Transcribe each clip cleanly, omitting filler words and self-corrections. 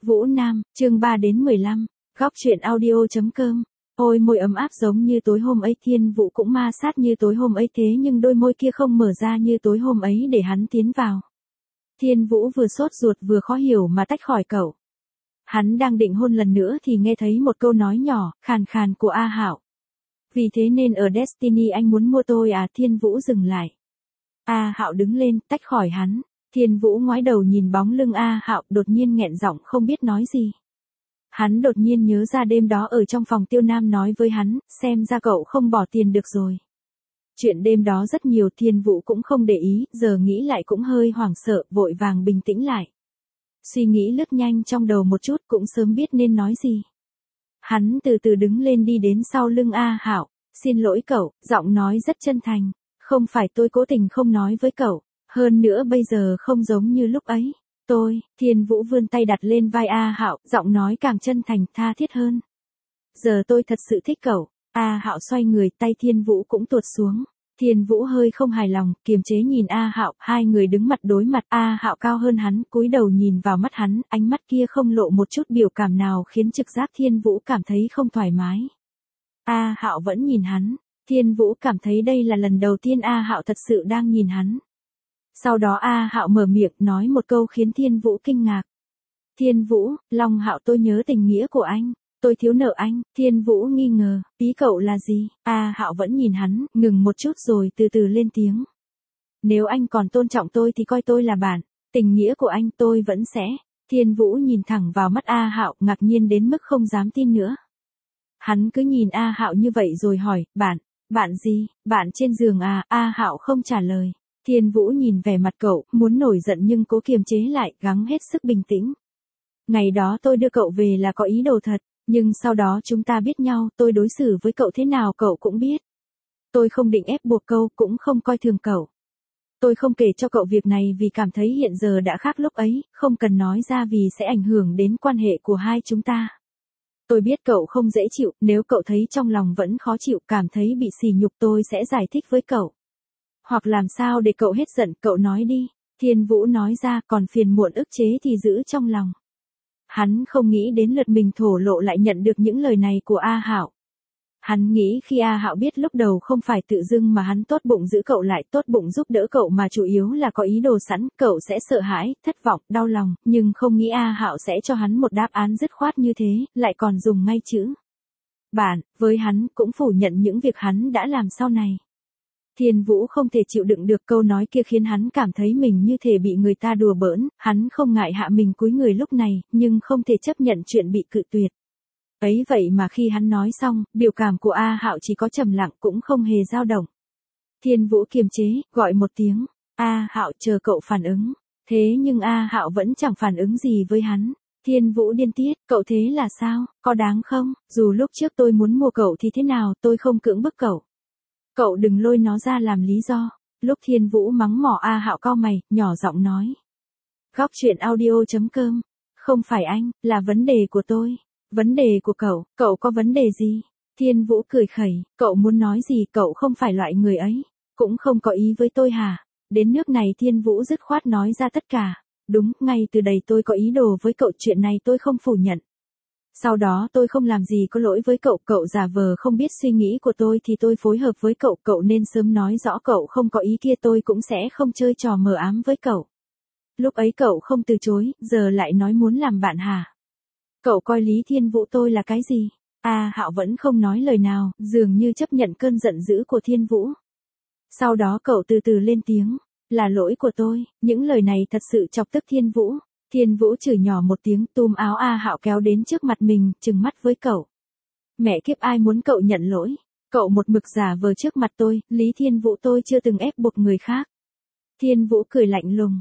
Vũ Nam, chương 3 đến 15, góc truyện audio.com. Ôi môi ấm áp giống như tối hôm ấy, Thiên Vũ cũng ma sát như tối hôm ấy, thế nhưng đôi môi kia không mở ra như tối hôm ấy để hắn tiến vào. Thiên Vũ vừa sốt ruột vừa khó hiểu mà tách khỏi cậu. Hắn đang định hôn lần nữa thì nghe thấy một câu nói nhỏ, khàn khàn của A Hạo. Vì thế nên ở Destiny anh muốn mua tôi à? Thiên Vũ dừng lại. A Hạo đứng lên, tách khỏi hắn. Thiên Vũ ngoái đầu nhìn bóng lưng A Hạo, đột nhiên nghẹn giọng không biết nói gì. Hắn đột nhiên nhớ ra đêm đó ở trong phòng Tiêu Nam nói với hắn, xem ra cậu không bỏ tiền được rồi. Chuyện đêm đó rất nhiều, Thiên Vũ cũng không để ý, giờ nghĩ lại cũng hơi hoảng sợ, vội vàng bình tĩnh lại. Suy nghĩ lướt nhanh trong đầu một chút, cũng sớm biết nên nói gì. Hắn từ từ đứng lên đi đến sau lưng A Hạo, xin lỗi cậu, giọng nói rất chân thành. Không phải tôi cố tình không nói với cậu, hơn nữa bây giờ không giống như lúc ấy. Thiên Vũ vươn tay đặt lên vai A Hạo, giọng nói càng chân thành, tha thiết hơn. Giờ tôi thật sự thích cậu. A Hạo xoay người, tay Thiên Vũ cũng tuột xuống. Thiên Vũ hơi không hài lòng, kiềm chế nhìn A Hạo, hai người đứng mặt đối mặt. A Hạo cao hơn hắn, cúi đầu nhìn vào mắt hắn, ánh mắt kia không lộ một chút biểu cảm nào khiến trực giác Thiên Vũ cảm thấy không thoải mái. A Hạo vẫn nhìn hắn, Thiên Vũ cảm thấy đây là lần đầu tiên A Hạo thật sự đang nhìn hắn. Sau đó A Hạo mở miệng nói một câu khiến Thiên Vũ kinh ngạc. Thiên Vũ, Long Hạo, tôi nhớ tình nghĩa của anh. Tôi thiếu nợ anh. Thiên Vũ nghi ngờ, ý cậu là gì? A Hạo vẫn nhìn hắn, ngừng một chút rồi từ từ lên tiếng. Nếu anh còn tôn trọng tôi thì coi tôi là bạn. Tình nghĩa của anh tôi vẫn sẽ. Thiên Vũ nhìn thẳng vào mắt A Hạo, ngạc nhiên đến mức không dám tin nữa. Hắn cứ nhìn A Hạo như vậy rồi hỏi, bạn gì? Bạn trên giường à? A Hạo không trả lời. Thiên Vũ nhìn vẻ mặt cậu, muốn nổi giận nhưng cố kiềm chế lại, gắng hết sức bình tĩnh. Ngày đó tôi đưa cậu về là có ý đồ thật, nhưng sau đó chúng ta biết nhau, tôi đối xử với cậu thế nào cậu cũng biết. Tôi không định ép buộc cậu, cũng không coi thường cậu. Tôi không kể cho cậu việc này vì cảm thấy hiện giờ đã khác lúc ấy, không cần nói ra vì sẽ ảnh hưởng đến quan hệ của hai chúng ta. Tôi biết cậu không dễ chịu, nếu cậu thấy trong lòng vẫn khó chịu, cảm thấy bị sỉ nhục, tôi sẽ giải thích với cậu. Hoặc làm sao để cậu hết giận, cậu nói đi. Thiên Vũ nói ra, còn phiền muộn ức chế thì giữ trong lòng. Hắn không nghĩ đến lượt mình thổ lộ lại nhận được những lời này của A Hạo. Hắn nghĩ khi A Hạo biết lúc đầu không phải tự dưng mà hắn tốt bụng giữ cậu lại, tốt bụng giúp đỡ cậu mà chủ yếu là có ý đồ sẵn, cậu sẽ sợ hãi, thất vọng, đau lòng, nhưng không nghĩ A Hạo sẽ cho hắn một đáp án dứt khoát như thế, lại còn dùng ngay chữ bạn, với hắn, cũng phủ nhận những việc hắn đã làm sau này. Thiên Vũ không thể chịu đựng được câu nói kia, khiến hắn cảm thấy mình như thể bị người ta đùa bỡn, hắn không ngại hạ mình cúi người lúc này, nhưng không thể chấp nhận chuyện bị cự tuyệt. Ấy vậy mà khi hắn nói xong, biểu cảm của A Hạo chỉ có trầm lặng, cũng không hề dao động. Thiên Vũ kiềm chế, gọi một tiếng, A Hạo, chờ cậu phản ứng. Thế nhưng A Hạo vẫn chẳng phản ứng gì với hắn. Thiên Vũ điên tiết, cậu thế là sao, có đáng không? Dù lúc trước tôi muốn mua cậu thì thế nào, tôi không cưỡng bức cậu. Cậu đừng lôi nó ra làm lý do. Lúc Thiên Vũ mắng mỏ, A Hạo cau mày, nhỏ giọng nói. Góc truyện audio.com. Không phải anh, là vấn đề của tôi. Vấn đề của cậu có vấn đề gì? Thiên Vũ cười khẩy, cậu muốn nói gì, cậu không phải loại người ấy. Cũng không có ý với tôi hả? Đến nước này Thiên Vũ dứt khoát nói ra tất cả. Đúng, ngay từ đây tôi có ý đồ với cậu, chuyện này tôi không phủ nhận. Sau đó tôi không làm gì có lỗi với cậu, cậu giả vờ không biết suy nghĩ của tôi thì tôi phối hợp với cậu, cậu nên sớm nói rõ cậu không có ý kia, tôi cũng sẽ không chơi trò mờ ám với cậu. Lúc ấy cậu không từ chối, giờ lại nói muốn làm bạn hả? Cậu coi Lý Thiên Vũ tôi là cái gì? A Hạo vẫn không nói lời nào, dường như chấp nhận cơn giận dữ của Thiên Vũ. Sau đó cậu từ từ lên tiếng, là lỗi của tôi. Những lời này thật sự chọc tức Thiên Vũ. Thiên Vũ chửi nhỏ một tiếng, túm áo A Hạo kéo đến trước mặt mình, trừng mắt với cậu. Mẹ kiếp, ai muốn cậu nhận lỗi? Cậu một mực giả vờ trước mặt tôi, Lý Thiên Vũ tôi chưa từng ép buộc người khác. Thiên Vũ cười lạnh lùng,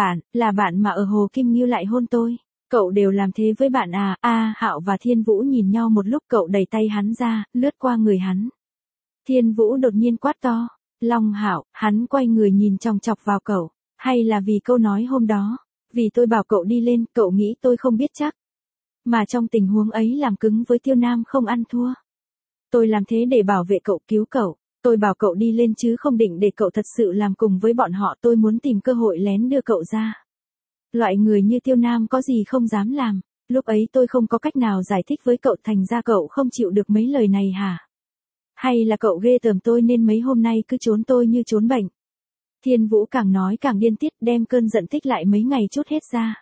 là bạn mà ở Hồ Kim Ngưu lại hôn tôi. Cậu đều làm thế với bạn à? A Hạo và Thiên Vũ nhìn nhau một lúc, cậu đẩy tay hắn ra, lướt qua người hắn. Thiên Vũ đột nhiên quát to, Long Hạo, hắn quay người nhìn chòng chọc vào cậu, hay là vì câu nói hôm đó? Vì tôi bảo cậu đi lên, cậu nghĩ tôi không biết chắc. Mà trong tình huống ấy làm cứng với Tiêu Nam không ăn thua. Tôi làm thế để bảo vệ cậu, cứu cậu. Tôi bảo cậu đi lên chứ không định để cậu thật sự làm cùng với bọn họ, tôi muốn tìm cơ hội lén đưa cậu ra. Loại người như Tiêu Nam có gì không dám làm. Lúc ấy tôi không có cách nào giải thích với cậu, thành ra cậu không chịu được mấy lời này hả? Hay là cậu ghê tởm tôi nên mấy hôm nay cứ trốn tôi như trốn bệnh? Thiên Vũ càng nói càng điên tiết, đem cơn giận tích lại mấy ngày trút hết ra.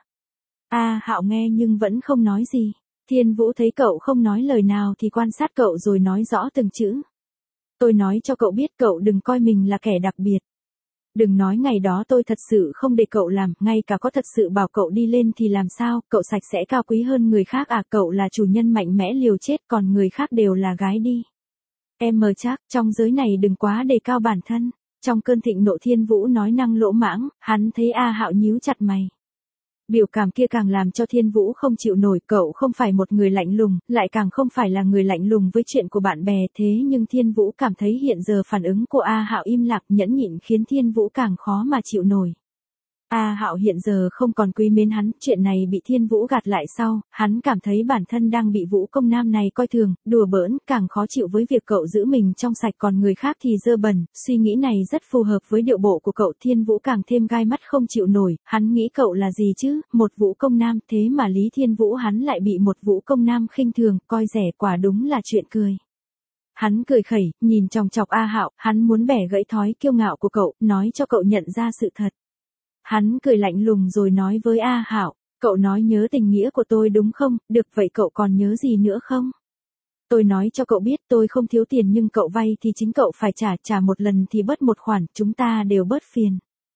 A Hạo nghe nhưng vẫn không nói gì. Thiên Vũ thấy cậu không nói lời nào thì quan sát cậu rồi nói rõ từng chữ. Tôi nói cho cậu biết cậu đừng coi mình là kẻ đặc biệt. Đừng nói ngày đó tôi thật sự không để cậu làm, ngay cả có thật sự bảo cậu đi lên thì làm sao, cậu sạch sẽ cao quý hơn người khác à, cậu là chủ nhân mạnh mẽ liều chết còn người khác đều là gái đi. Em mờ chắc, trong giới này đừng quá đề cao bản thân. Trong cơn thịnh nộ Thiên Vũ nói năng lỗ mãng, hắn thấy A Hạo nhíu chặt mày. Biểu cảm kia càng làm cho Thiên Vũ không chịu nổi, cậu không phải một người lạnh lùng, lại càng không phải là người lạnh lùng với chuyện của bạn bè, thế nhưng Thiên Vũ cảm thấy hiện giờ phản ứng của A Hạo im lặng nhẫn nhịn khiến Thiên Vũ càng khó mà chịu nổi. A Hạo hiện giờ không còn quý mến hắn, chuyện này bị Thiên Vũ gạt lại sau, hắn cảm thấy bản thân đang bị Vũ công nam này coi thường, đùa bỡn, càng khó chịu với việc cậu giữ mình trong sạch còn người khác thì dơ bẩn, suy nghĩ này rất phù hợp với điệu bộ của cậu. Thiên Vũ càng thêm gai mắt không chịu nổi, hắn nghĩ cậu là gì chứ, một Vũ công nam, thế mà Lý Thiên Vũ hắn lại bị một Vũ công nam khinh thường, coi rẻ, quả đúng là chuyện cười. Hắn cười khẩy, nhìn chòng chọc A Hạo, hắn muốn bẻ gãy thói kiêu ngạo của cậu, nói cho cậu nhận ra sự thật. Hắn cười lạnh lùng rồi nói với A Hạo, cậu nói nhớ tình nghĩa của tôi đúng không, được vậy cậu còn nhớ gì nữa không? Tôi nói cho cậu biết tôi không thiếu tiền nhưng cậu vay thì chính cậu phải trả một lần thì bớt một khoản, chúng ta đều bớt phiền.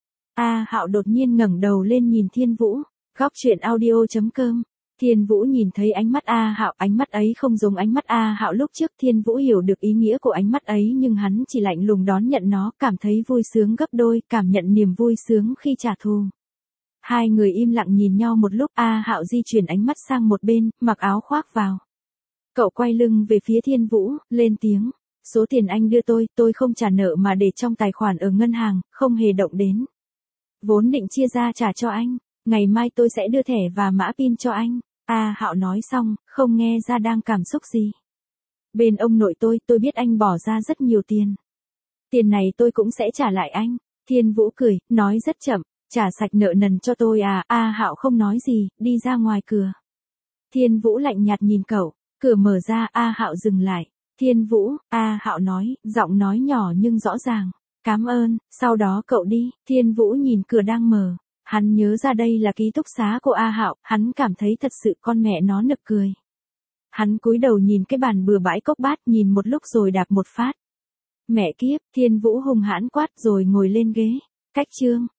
A Hạo đột nhiên ngẩng đầu lên nhìn Thiên Vũ, góc truyện audio.com. Thiên Vũ nhìn thấy ánh mắt A Hạo, ánh mắt ấy không giống ánh mắt A Hạo lúc trước. Thiên Vũ hiểu được ý nghĩa của ánh mắt ấy nhưng hắn chỉ lạnh lùng đón nhận nó, cảm thấy vui sướng gấp đôi, cảm nhận niềm vui sướng khi trả thù. Hai người im lặng nhìn nhau một lúc, A Hạo di chuyển ánh mắt sang một bên, mặc áo khoác vào. Cậu quay lưng về phía Thiên Vũ, lên tiếng, số tiền anh đưa tôi không trả nợ mà để trong tài khoản ở ngân hàng, không hề động đến. Vốn định chia ra trả cho anh. Ngày mai tôi sẽ đưa thẻ và mã pin cho anh. A Hạo nói xong, không nghe ra đang cảm xúc gì. Bên ông nội tôi biết anh bỏ ra rất nhiều tiền. Tiền này tôi cũng sẽ trả lại anh. Thiên Vũ cười, nói rất chậm, trả sạch nợ nần cho tôi à. A Hạo không nói gì, đi ra ngoài cửa. Thiên Vũ lạnh nhạt nhìn cậu, cửa mở ra, A Hạo dừng lại. Thiên Vũ, A Hạo nói, giọng nói nhỏ nhưng rõ ràng. Cảm ơn, sau đó cậu đi. Thiên Vũ nhìn cửa đang mở. Hắn nhớ ra đây là ký túc xá của A Hạo, hắn cảm thấy thật sự con mẹ nó nực cười. Hắn cúi đầu nhìn cái bàn bừa bãi cốc bát nhìn một lúc rồi đạp một phát. Mẹ kiếp, Thiên Vũ hung hãn quát rồi ngồi lên ghế. Cách chương.